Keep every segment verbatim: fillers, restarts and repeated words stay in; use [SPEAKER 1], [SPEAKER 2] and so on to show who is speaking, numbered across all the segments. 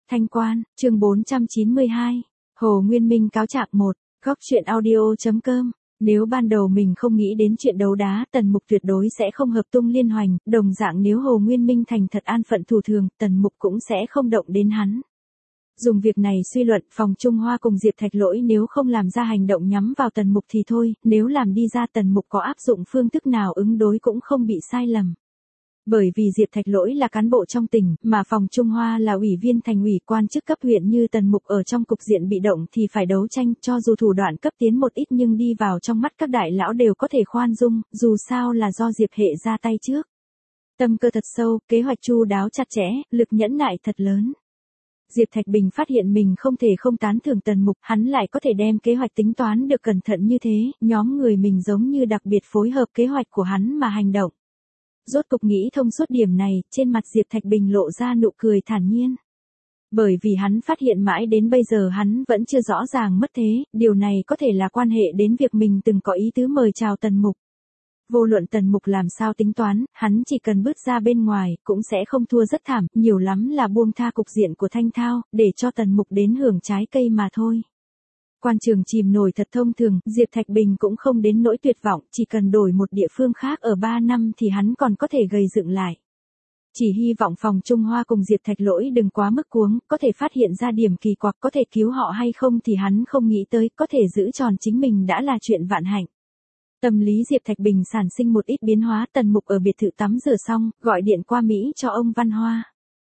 [SPEAKER 1] Thanh Quan, chương bốn trăm chín mươi hai. Hồ Nguyên Minh cáo trạng một. Góc truyện audio.com. Nếu ban đầu mình không nghĩ đến chuyện đấu đá, Tần Mục tuyệt đối sẽ không hợp tung liên hoành, đồng dạng nếu Hồ Nguyên Minh thành thật an phận thủ thường, Tần Mục cũng sẽ không động đến hắn. Dùng việc này suy luận, Phòng Trung Hoa cùng Diệp Thạch Lỗi nếu không làm ra hành động nhắm vào Tần Mục thì thôi, nếu làm đi ra Tần Mục có áp dụng phương thức nào ứng đối cũng không bị sai lầm. Bởi vì Diệp Thạch Lỗi là cán bộ trong tỉnh, mà Phòng Trung Hoa là ủy viên thành ủy, quan chức cấp huyện như Tần Mục ở trong cục diện bị động thì phải đấu tranh, cho dù thủ đoạn cấp tiến một ít nhưng đi vào trong mắt các đại lão đều có thể khoan dung, dù sao là do Diệp Hệ ra tay trước. Tâm cơ thật sâu, kế hoạch chu đáo chặt chẽ, lực nhẫn nại thật lớn. Diệp Thạch Bình phát hiện mình không thể không tán thưởng Tần Mục, hắn lại có thể đem kế hoạch tính toán được cẩn thận như thế, nhóm người mình giống như đặc biệt phối hợp kế hoạch của hắn mà hành động. Rốt cục nghĩ thông suốt điểm này, trên mặt Diệp Thạch Bình lộ ra nụ cười thản nhiên. Bởi vì hắn phát hiện mãi đến bây giờ hắn vẫn chưa rõ ràng mất thế, điều này có thể là quan hệ đến việc mình từng có ý tứ mời chào Tần Mục. Vô luận Tần Mục làm sao tính toán, hắn chỉ cần bước ra bên ngoài, cũng sẽ không thua rất thảm, nhiều lắm là buông tha cục diện của Thanh Thao, để cho Tần Mục đến hưởng trái cây mà thôi. Quan trường chìm nổi thật thông thường, Diệp Thạch Bình cũng không đến nỗi tuyệt vọng, chỉ cần đổi một địa phương khác ở ba năm thì hắn còn có thể gầy dựng lại. Chỉ hy vọng Phòng Trung Hoa cùng Diệp Thạch Lỗi đừng quá mức cuống, có thể phát hiện ra điểm kỳ quặc, có thể cứu họ hay không thì hắn không nghĩ tới, có thể giữ tròn chính mình đã là chuyện vạn hạnh. Tâm lý Diệp Thạch Bình sản sinh một ít biến hóa. Tần Mục ở biệt thự tắm rửa xong, gọi điện qua Mỹ cho ông Văn Hoa.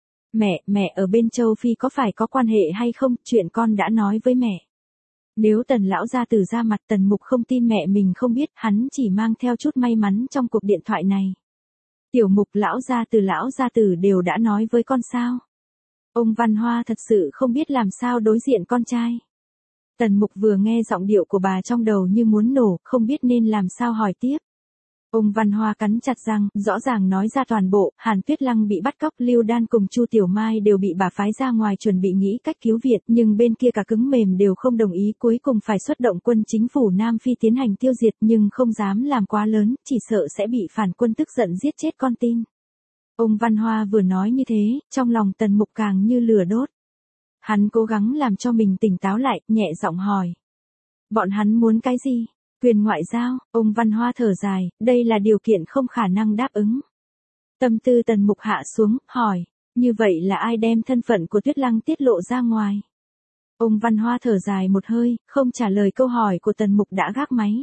[SPEAKER 1] Mẹ, mẹ ở bên châu Phi có phải có quan hệ hay không, chuyện con đã nói với mẹ. Nếu Tần lão gia tử ra mặt, Tần Mục không tin mẹ mình không biết, hắn chỉ mang theo chút may mắn trong cuộc điện thoại này. Tiểu Mục, lão gia tử lão gia tử đều đã nói với con sao? Ông Văn Hoa thật sự không biết làm sao đối diện con trai. Tần Mục vừa nghe giọng điệu của bà trong đầu như muốn nổ, không biết nên làm sao hỏi tiếp. Ông Văn Hoa cắn chặt răng, rõ ràng nói ra toàn bộ, Hàn Tuyết Lăng bị bắt cóc, Lưu Đan cùng Chu Tiểu Mai đều bị bà phái ra ngoài chuẩn bị nghĩ cách cứu viện, nhưng bên kia cả cứng mềm đều không đồng ý, cuối cùng phải xuất động quân chính phủ Nam Phi tiến hành tiêu diệt, nhưng không dám làm quá lớn, chỉ sợ sẽ bị phản quân tức giận giết chết con tin. Ông Văn Hoa vừa nói như thế, trong lòng Tần Mục càng như lửa đốt. Hắn cố gắng làm cho mình tỉnh táo lại, nhẹ giọng hỏi. Bọn hắn muốn cái gì? Quyền ngoại giao, ông Văn Hoa thở dài, đây là điều kiện không khả năng đáp ứng. Tâm tư Tần Mục hạ xuống, hỏi, như vậy là ai đem thân phận của Tuyết Lăng tiết lộ ra ngoài? Ông Văn Hoa thở dài một hơi, không trả lời câu hỏi của Tần Mục đã gác máy.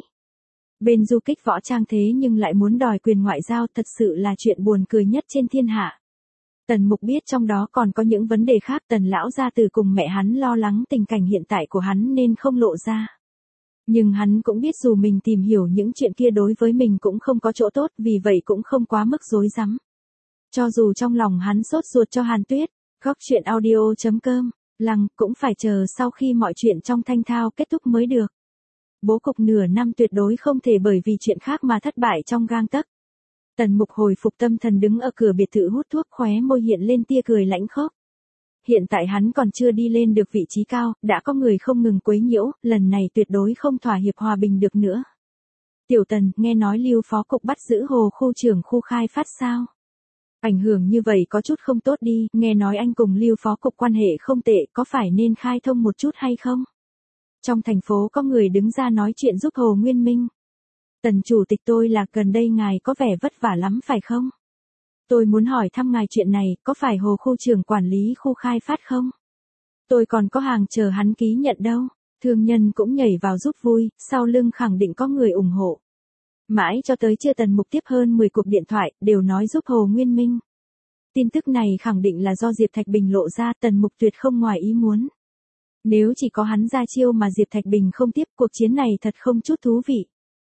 [SPEAKER 1] Bên du kích võ trang thế nhưng lại muốn đòi quyền ngoại giao, thật sự là chuyện buồn cười nhất trên thiên hạ. Tần Mục biết trong đó còn có những vấn đề khác, Tần lão gia tử cùng mẹ hắn lo lắng tình cảnh hiện tại của hắn nên không lộ ra. Nhưng hắn cũng biết dù mình tìm hiểu những chuyện kia đối với mình cũng không có chỗ tốt, vì vậy cũng không quá mức rối rắm. Cho dù trong lòng hắn sốt ruột cho Hàn Tuyết, góc truyện audio.com, Lăng cũng phải chờ sau khi mọi chuyện trong Thanh Thao kết thúc mới được. Bố cục nửa năm tuyệt đối không thể bởi vì chuyện khác mà thất bại trong gang tấc. Tần Mục hồi phục tâm thần đứng ở cửa biệt thự hút thuốc, khóe môi hiện lên tia cười lãnh khốc. Hiện tại hắn còn chưa đi lên được vị trí cao, đã có người không ngừng quấy nhiễu, lần này tuyệt đối không thỏa hiệp hòa bình được nữa. Tiểu Tần, nghe nói Lưu phó cục bắt giữ Hồ khu trưởng khu khai phát sao? Ảnh hưởng như vậy có chút không tốt đi, nghe nói anh cùng Lưu phó cục quan hệ không tệ, có phải nên khai thông một chút hay không? Trong thành phố có người đứng ra nói chuyện giúp Hồ Nguyên Minh. Tần chủ tịch, tôi là gần đây ngài có vẻ vất vả lắm phải không? Tôi muốn hỏi thăm ngài chuyện này, có phải Hồ khu trưởng quản lý khu khai phát không? Tôi còn có hàng chờ hắn ký nhận đâu. Thương nhân cũng nhảy vào giúp vui, sau lưng khẳng định có người ủng hộ. Mãi cho tới chưa Tần Mục tiếp hơn mười cuộc điện thoại, đều nói giúp Hồ Nguyên Minh. Tin tức này khẳng định là do Diệp Thạch Bình lộ ra, Tần Mục tuyệt không ngoài ý muốn. Nếu chỉ có hắn ra chiêu mà Diệp Thạch Bình không tiếp, cuộc chiến này thật không chút thú vị.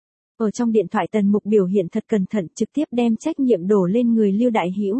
[SPEAKER 1] Ở trong điện thoại Tần Mục biểu hiện thật cẩn thận, trực tiếp đem trách nhiệm đổ lên người Lưu Đại Hữu.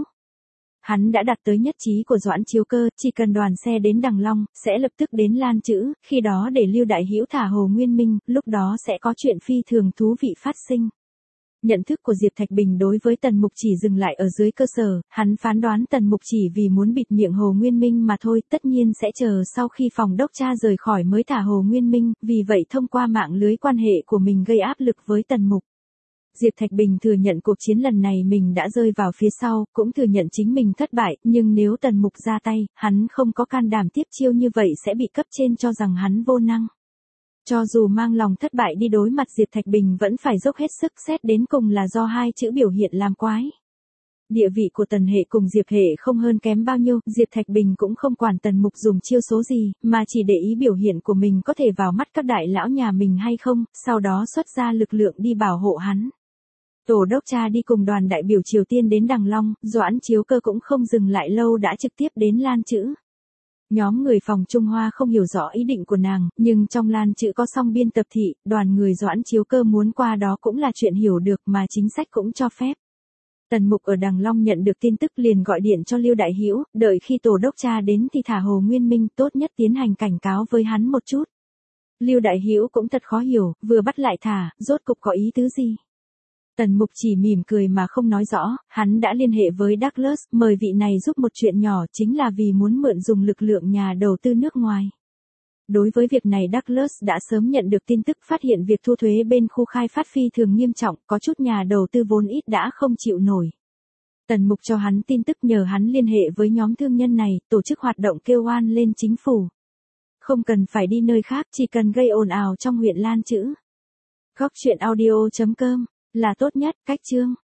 [SPEAKER 1] Hắn đã đặt tới nhất trí của Doãn Chiếu Cơ, chỉ cần đoàn xe đến Đằng Long, sẽ lập tức đến Lan Chữ, khi đó để Lưu Đại Hữu thả Hồ Nguyên Minh, lúc đó sẽ có chuyện phi thường thú vị phát sinh. Nhận thức của Diệp Thạch Bình đối với Tần Mục chỉ dừng lại ở dưới cơ sở, hắn phán đoán Tần Mục chỉ vì muốn bịt miệng Hồ Nguyên Minh mà thôi, tất nhiên sẽ chờ sau khi phòng đốc tra rời khỏi mới thả Hồ Nguyên Minh, vì vậy thông qua mạng lưới quan hệ của mình gây áp lực với Tần Mục. Diệp Thạch Bình thừa nhận cuộc chiến lần này mình đã rơi vào phía sau, cũng thừa nhận chính mình thất bại, nhưng nếu Tần Mục ra tay, hắn không có can đảm tiếp chiêu như vậy sẽ bị cấp trên cho rằng hắn vô năng. Cho dù mang lòng thất bại đi đối mặt Diệp Thạch Bình vẫn phải dốc hết sức, xét đến cùng là do hai chữ biểu hiện làm quái. Địa vị của Tần Hệ cùng Diệp Hệ không hơn kém bao nhiêu, Diệp Thạch Bình cũng không quản Tần Mục dùng chiêu số gì, mà chỉ để ý biểu hiện của mình có thể vào mắt các đại lão nhà mình hay không, sau đó xuất ra lực lượng đi bảo hộ hắn. Tổ đốc cha đi cùng đoàn đại biểu Triều Tiên đến Đằng Long, Doãn Chiếu Cơ cũng không dừng lại lâu đã trực tiếp đến Lan Chữ. Nhóm người phòng Trung Hoa không hiểu rõ ý định của nàng, nhưng trong Lan Chữ có song biên tập thị, đoàn người Doãn Chiếu Cơ muốn qua đó cũng là chuyện hiểu được mà chính sách cũng cho phép. Tần Mục ở Đằng Long nhận được tin tức liền gọi điện cho Lưu Đại Hữu, đợi khi tổ đốc cha đến thì thả Hồ Nguyên Minh, tốt nhất tiến hành cảnh cáo với hắn một chút. Lưu Đại Hữu cũng thật khó hiểu, vừa bắt lại thả, rốt cục có ý tứ gì? Tần Mục chỉ mỉm cười mà không nói rõ, hắn đã liên hệ với Douglas, mời vị này giúp một chuyện nhỏ, chính là vì muốn mượn dùng lực lượng nhà đầu tư nước ngoài. Đối với việc này Douglas đã sớm nhận được tin tức, phát hiện việc thu thuế bên khu khai phát phi thường nghiêm trọng, có chút nhà đầu tư vốn ít đã không chịu nổi. Tần Mục cho hắn tin tức nhờ hắn liên hệ với nhóm thương nhân này, tổ chức hoạt động kêu oan lên chính phủ. Không cần phải đi nơi khác, chỉ cần gây ồn ào trong huyện Lan Chữ. Góc truyện audio chấm com là tốt nhất, cách chương.